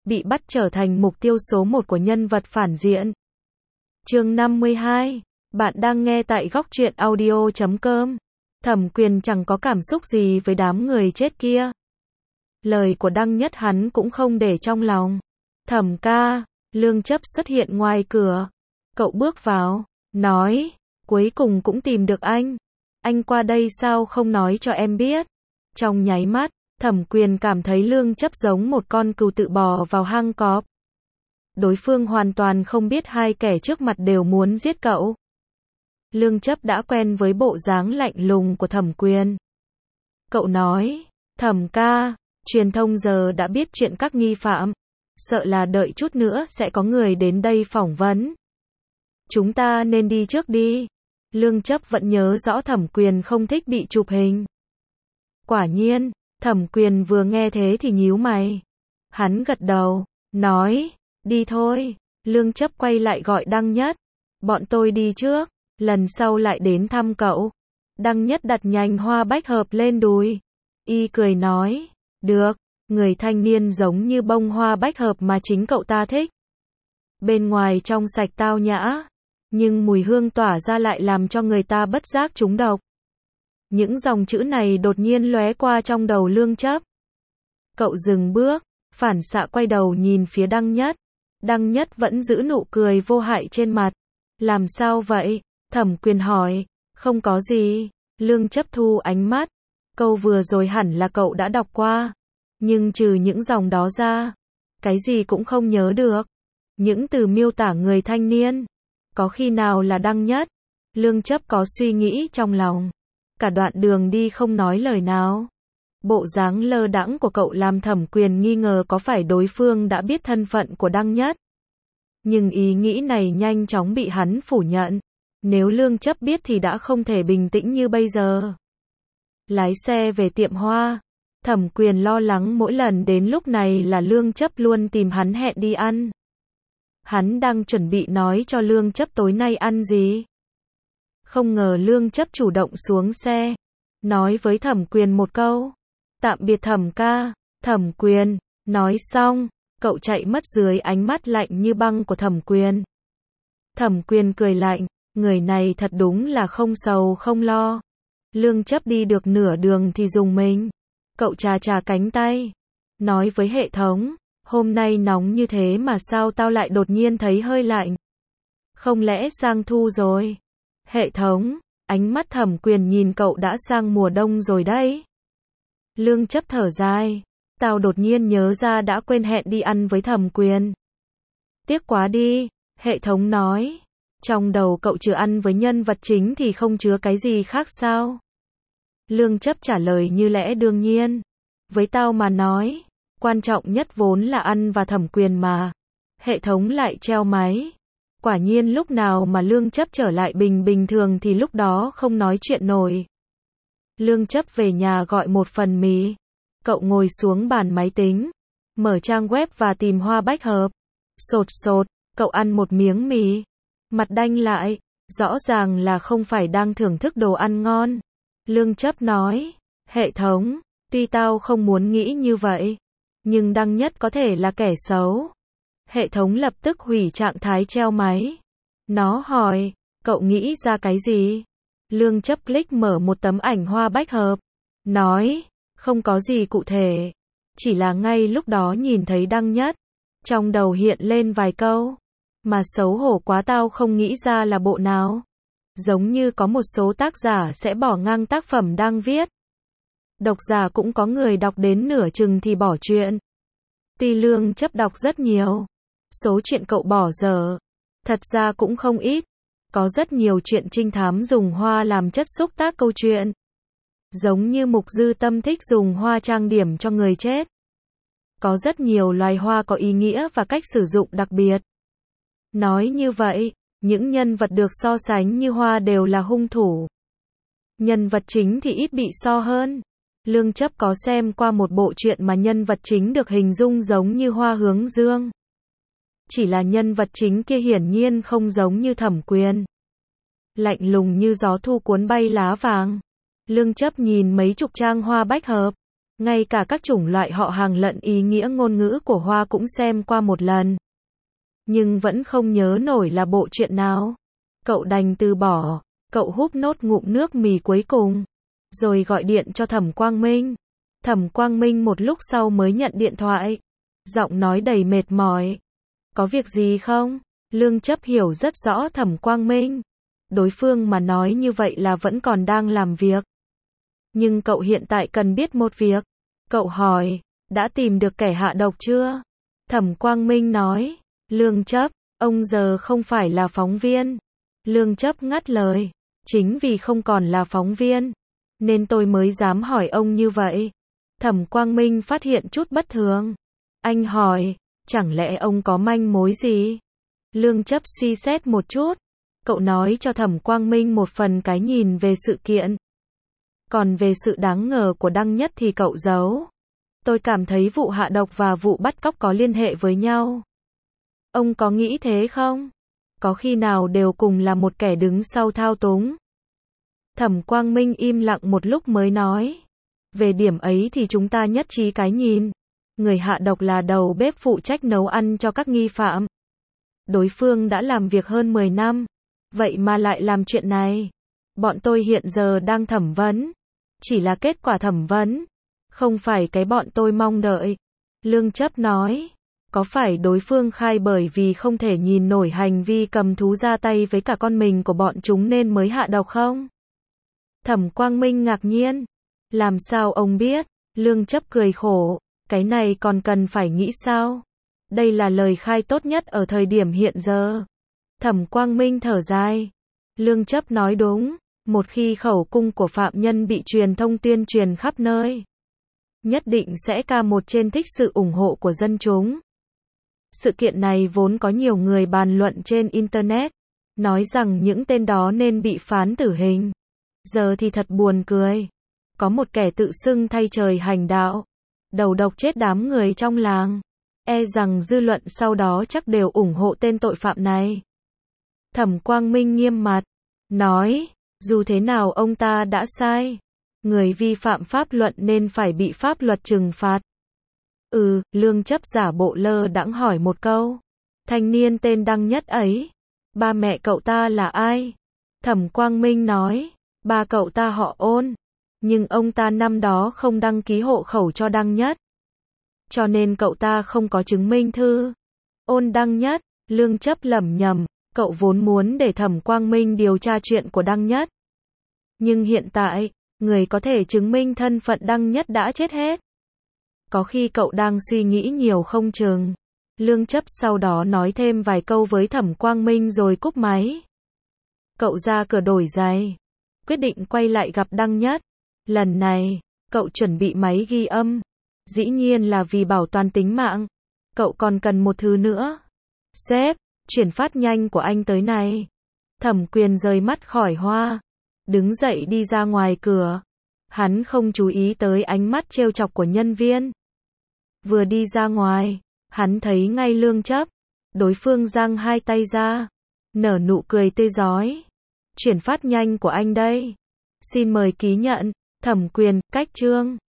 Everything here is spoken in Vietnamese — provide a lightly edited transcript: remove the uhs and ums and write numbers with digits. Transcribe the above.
bị bắt trở thành mục tiêu số 1 của nhân vật phản diện. Chương 52. Bạn đang nghe tại góc truyện audio.com. Thẩm Quyền chẳng có cảm xúc gì với đám người chết kia. Lời của Đăng Nhất hắn cũng không để trong lòng. Thẩm ca, Lương Chấp xuất hiện ngoài cửa. Cậu bước vào, nói, cuối cùng cũng tìm được anh. Anh qua đây sao không nói cho em biết? Trong nháy mắt, Thẩm Quyền cảm thấy Lương Chấp giống một con cừu tự bò vào hang cọp. Đối phương hoàn toàn không biết hai kẻ trước mặt đều muốn giết cậu. Lương Chấp đã quen với bộ dáng lạnh lùng của Thẩm Quyền. Cậu nói, Thẩm ca, truyền thông giờ đã biết chuyện các nghi phạm. Sợ là đợi chút nữa sẽ có người đến đây phỏng vấn. Chúng ta nên đi trước đi. Lương Chấp vẫn nhớ rõ Thẩm Quyền không thích bị chụp hình. Quả nhiên, Thẩm Quyền vừa nghe thế thì nhíu mày. Hắn gật đầu, nói, đi thôi. Lương Chấp quay lại gọi Đăng Nhất. Bọn tôi đi trước, lần sau lại đến thăm cậu. Đăng Nhất đặt nhành hoa bách hợp lên đùi. Y cười nói, được, người thanh niên giống như bông hoa bách hợp mà chính cậu ta thích. Bên ngoài trong sạch tao nhã, nhưng mùi hương tỏa ra lại làm cho người ta bất giác trúng độc. Những dòng chữ này đột nhiên lóe qua trong đầu Lương Chấp. Cậu dừng bước, phản xạ quay đầu nhìn phía Đăng Nhất. Đăng Nhất vẫn giữ nụ cười vô hại trên mặt. Làm sao vậy? Thẩm Quyền hỏi. Không có gì. Lương Chấp thu ánh mắt. Câu vừa rồi hẳn là cậu đã đọc qua. Nhưng trừ những dòng đó ra, cái gì cũng không nhớ được. Những từ miêu tả người thanh niên. Có khi nào là Đăng Nhất? Lương Chấp có suy nghĩ trong lòng. Cả đoạn đường đi không nói lời nào. Bộ dáng lơ đãng của cậu làm Thẩm Quyền nghi ngờ có phải đối phương đã biết thân phận của Đăng Nhất. Nhưng ý nghĩ này nhanh chóng bị hắn phủ nhận. Nếu Lương Chấp biết thì đã không thể bình tĩnh như bây giờ. Lái xe về tiệm hoa. Thẩm Quyền lo lắng mỗi lần đến lúc này là Lương Chấp luôn tìm hắn hẹn đi ăn. Hắn đang chuẩn bị nói cho Lương Chấp tối nay ăn gì. Không ngờ Lương Chấp chủ động xuống xe. Nói với Thẩm Quyền một câu. Tạm biệt Thẩm ca. Thẩm Quyền. Nói xong, cậu chạy mất dưới ánh mắt lạnh như băng của Thẩm Quyền. Thẩm Quyền cười lạnh. Người này thật đúng là không sầu không lo. Lương Chấp đi được nửa đường thì dùng mình. Cậu chà chà cánh tay. Nói với hệ thống. Hôm nay nóng như thế mà sao tao lại đột nhiên thấy hơi lạnh. Không lẽ sang thu rồi? Hệ thống, ánh mắt Thẩm Quyền nhìn cậu đã sang mùa đông rồi đấy. Lương Chấp thở dài. Tao đột nhiên nhớ ra đã quên hẹn đi ăn với Thẩm Quyền. Tiếc quá đi, hệ thống nói. Trong đầu cậu trừ ăn với nhân vật chính thì không chứa cái gì khác sao? Lương Chấp trả lời như lẽ đương nhiên. Với tao mà nói, quan trọng nhất vốn là ăn và Thẩm Quyền mà. Hệ thống lại treo máy. Quả nhiên lúc nào mà Lương Chấp trở lại bình thường thì lúc đó không nói chuyện nổi. Lương Chấp về nhà gọi một phần mì. Cậu ngồi xuống bàn máy tính, mở trang web và tìm hoa bách hợp. Sột, cậu ăn một miếng mì. Mặt đanh lại, rõ ràng là không phải đang thưởng thức đồ ăn ngon. Lương Chấp nói, hệ thống, tuy tao không muốn nghĩ như vậy, nhưng Đăng Nhất có thể là kẻ xấu. Hệ thống lập tức hủy trạng thái treo máy. Nó hỏi, cậu nghĩ ra cái gì? Lương Chấp click mở một tấm ảnh hoa bách hợp. Nói, không có gì cụ thể. Chỉ là ngay lúc đó nhìn thấy Đăng Nhất. Trong đầu hiện lên vài câu. Mà xấu hổ quá tao không nghĩ ra là bộ nào. Giống như có một số tác giả sẽ bỏ ngang tác phẩm đang viết. Độc giả cũng có người đọc đến nửa chừng thì bỏ chuyện. Tuy Lương Chấp đọc rất nhiều. Số chuyện cậu bỏ dở thật ra cũng không ít. Có rất nhiều chuyện trinh thám dùng hoa làm chất xúc tác câu chuyện. Giống như Mục Dư Tâm thích dùng hoa trang điểm cho người chết. Có rất nhiều loài hoa có ý nghĩa và cách sử dụng đặc biệt. Nói như vậy, những nhân vật được so sánh như hoa đều là hung thủ. Nhân vật chính thì ít bị so hơn. Lương Chấp có xem qua một bộ truyện mà nhân vật chính được hình dung giống như hoa hướng dương. Chỉ là nhân vật chính kia hiển nhiên không giống như Thẩm Quyền. Lạnh lùng như gió thu cuốn bay lá vàng. Lương Chấp nhìn mấy chục trang hoa bách hợp. Ngay cả các chủng loại họ hàng lẫn ý nghĩa ngôn ngữ của Hoa cũng xem qua một lần. Nhưng vẫn không nhớ nổi là bộ truyện nào. Cậu đành từ bỏ. Cậu húp nốt ngụm nước mì cuối cùng. Rồi gọi điện cho Thẩm Quang Minh. Thẩm Quang Minh một lúc sau mới nhận điện thoại. Giọng nói đầy mệt mỏi. Có việc gì không? Lương Chấp hiểu rất rõ Thẩm Quang Minh. Đối phương mà nói như vậy là vẫn còn đang làm việc. Nhưng cậu hiện tại cần biết một việc. Cậu hỏi, đã tìm được kẻ hạ độc chưa? Thẩm Quang Minh nói, Lương Chấp, ông giờ không phải là phóng viên. Lương Chấp ngắt lời, chính vì không còn là phóng viên, nên tôi mới dám hỏi ông như vậy. Thẩm Quang Minh phát hiện chút bất thường. Anh hỏi, chẳng lẽ ông có manh mối gì? Lương Chấp suy xét một chút. Cậu nói cho Thẩm Quang Minh một phần cái nhìn về sự kiện. Còn về sự đáng ngờ của Đăng Nhất thì cậu giấu. Tôi cảm thấy vụ hạ độc và vụ bắt cóc có liên hệ với nhau. Ông có nghĩ thế không? Có khi nào đều cùng là một kẻ đứng sau thao túng? Thẩm Quang Minh im lặng một lúc mới nói. Về điểm ấy thì chúng ta nhất trí cái nhìn. Người hạ độc là đầu bếp phụ trách nấu ăn cho các nghi phạm. Đối phương đã làm việc hơn 10 năm. Vậy mà lại làm chuyện này. Bọn tôi hiện giờ đang thẩm vấn. Chỉ là kết quả thẩm vấn. Không phải cái bọn tôi mong đợi. Lương Chấp nói. Có phải đối phương khai bởi vì không thể nhìn nổi hành vi cầm thú ra tay với cả con mình của bọn chúng nên mới hạ độc không? Thẩm Quang Minh ngạc nhiên. Làm sao ông biết? Lương Chấp cười khổ. Cái này còn cần phải nghĩ sao? Đây là lời khai tốt nhất ở thời điểm hiện giờ. Thẩm Quang Minh thở dài. Lương Chấp nói đúng. Một khi khẩu cung của phạm nhân bị truyền thông tuyên truyền khắp nơi, nhất định sẽ ca một trên thích sự ủng hộ của dân chúng. Sự kiện này vốn có nhiều người bàn luận trên Internet, nói rằng những tên đó nên bị phán tử hình. Giờ thì thật buồn cười. Có một kẻ tự xưng thay trời hành đạo, đầu độc chết đám người trong làng. E rằng dư luận sau đó chắc đều ủng hộ tên tội phạm này. Thẩm Quang Minh nghiêm mặt, nói, dù thế nào ông ta đã sai. Người vi phạm pháp luật nên phải bị pháp luật trừng phạt. Lương Chấp giả bộ lơ đãng hỏi một câu. Thanh niên tên Đăng Nhất ấy, ba mẹ cậu ta là ai? Thẩm Quang Minh nói, ba cậu ta họ Ôn. Nhưng ông ta năm đó không đăng ký hộ khẩu cho Đăng Nhất. Cho nên cậu ta không có chứng minh thư. Ôn Đăng Nhất, Lương Chấp lẩm nhẩm, cậu vốn muốn để Thẩm Quang Minh điều tra chuyện của Đăng Nhất. Nhưng hiện tại, người có thể chứng minh thân phận Đăng Nhất đã chết hết. Có khi cậu đang suy nghĩ nhiều không chừng. Lương Chấp sau đó nói thêm vài câu với Thẩm Quang Minh rồi cúp máy. Cậu ra cửa đổi giày, quyết định quay lại gặp Đăng Nhất. Lần này, cậu chuẩn bị máy ghi âm. Dĩ nhiên là vì bảo toàn tính mạng. Cậu còn cần một thứ nữa. Sếp, chuyển phát nhanh của anh tới này. Thẩm Quyền rời mắt khỏi Hoa, đứng dậy đi ra ngoài cửa. Hắn không chú ý tới ánh mắt trêu chọc của nhân viên. Vừa đi ra ngoài, hắn thấy ngay Lương Chấp. Đối phương giang hai tay ra, nở nụ cười tươi rói. Chuyển phát nhanh của anh đây. Xin mời ký nhận. Thẩm Quyền, cách chương.